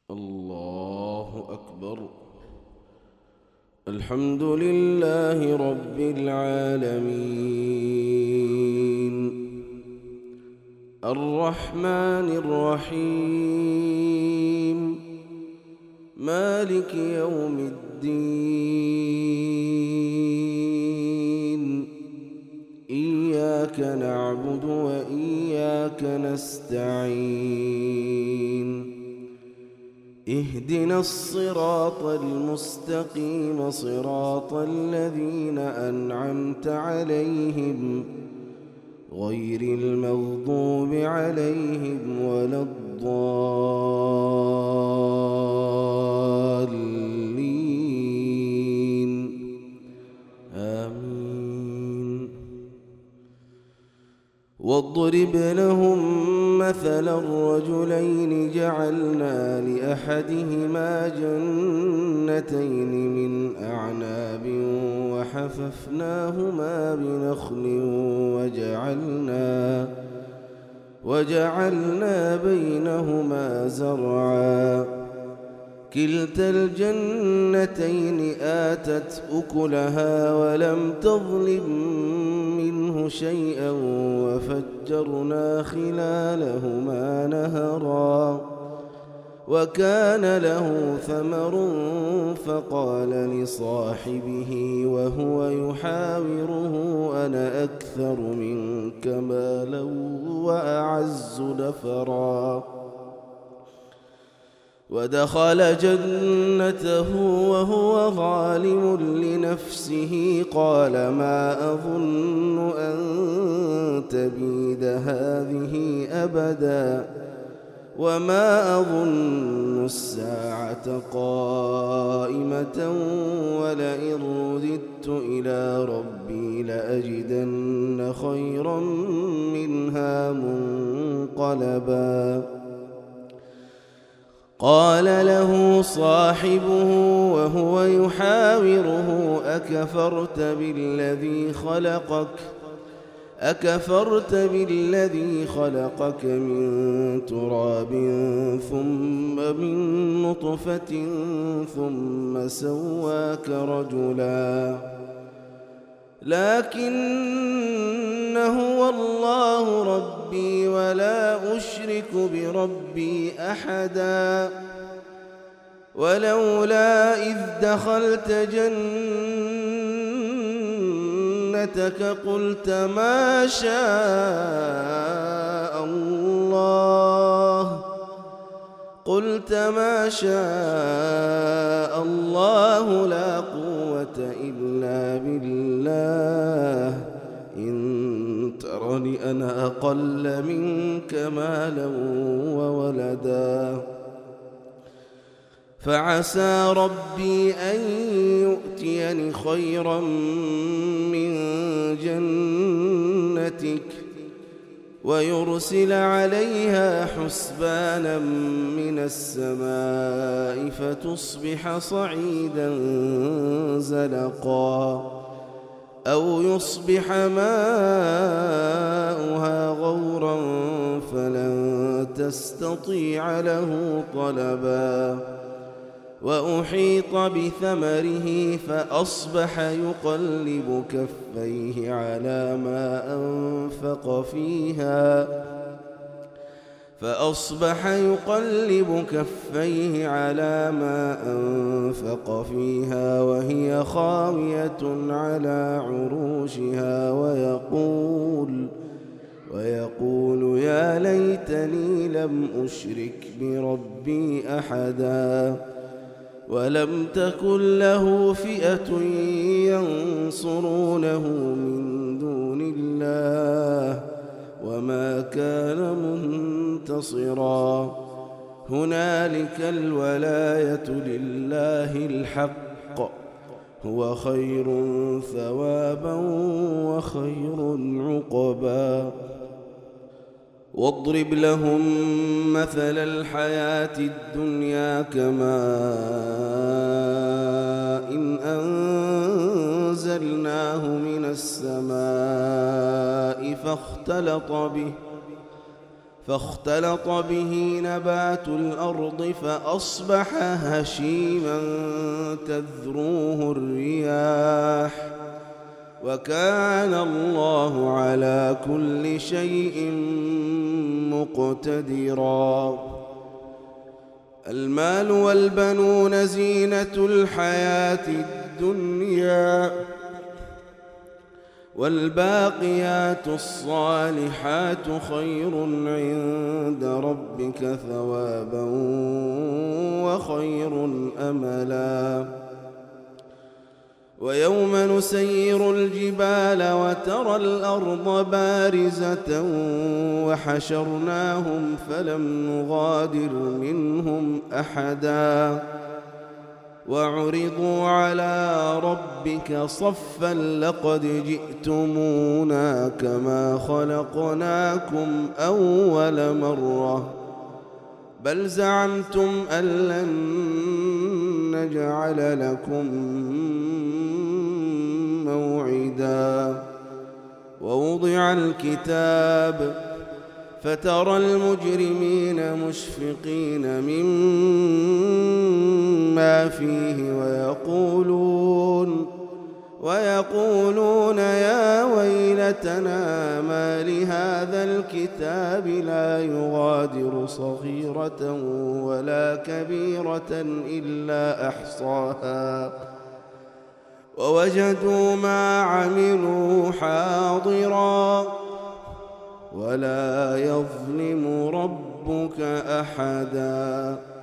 الله أكبر. الحمد لله رب العالمين، الرحمن الرحيم، مالك يوم الدين. إياك نعبد وإياك نستعين. اهدنا الصراط المستقيم، صراط الذين أنعمت عليهم غير المغضوب عليهم ولا الضالين. آمين. واضرب لهم مثلا الرجلين جعلنا لأحدهما جنتين من أعناب وحففناهما بنخل وجعلنا بينهما زرعا. كلتا الجنتين آتت أكلها ولم تظلم منه شيئا وفجرنا خلالهما نهرا. وكان له ثمر فقال لصاحبه وهو يحاوره أنا أكثر منك مالا وأعز نفرا. ودخل جنته وهو ظالم لنفسه قال ما أظن أن تبيد هذه أبدا وما أظن الساعة قائمة ولئن رددت إلى ربي لأجدن خيرا منها منقلبا. قال له صاحبه وهو يحاوره أكفرت بالذي خلقك من تراب ثم من نطفة ثم سواك رجلا. لكن هو الله ربي ولا أشرك بربي أحدا. ولولا إذ دخلت جنتك قلت ما شاء الله لا قوة إلا بالله. إن ترني أنا أقل منك مالا وولدا. فعسى ربي أن يؤتيني خيرا من جنتك ويرسل عليها حسبانا من السماء فتصبح صعيدا زلقا أو يصبح ماؤها غورا فلن تستطيع له طلبا. وأحيط بثمره فأصبح يقلب كفيه على ما أنفق فيها وهي خاوية على عروشها ويقول يا ليتني لم أشرك بربي أحدا. ولم تكن له فئة ينصرونه من دون الله وما كان منتصرا. هنالك الولاية لله الحق هو خير ثوابا وخير عقبا. واضرب لهم مثل الحياة الدنيا كماء أنزلناه من السماء فاختلط به نبات الأرض فأصبح هشيما تذروه الرياح وكان الله على كل شيء مقتدرا. المال والبنون زينة الحياة الدنيا والباقيات الصالحات خير عند ربك ثوابا وخير أملا. ويوم نسير الجبال وترى الأرض بارزة وحشرناهم فلم نغادر منهم أحدا وعرضوا على ربك صفا لقد جئتمونا كما خلقناكم أول مرة بل زعمتم أن لن نجعل لكم موعدا. ووضع الكتاب فترى المجرمين مشفقين مما فيه ويقولون يا ويلتنا ما لهذا الكتاب لا يغادر صغيرة ولا كبيرة إلا أحصاها ووجدوا ما عملوا حاضرا ولا يظلم ربك أحدا.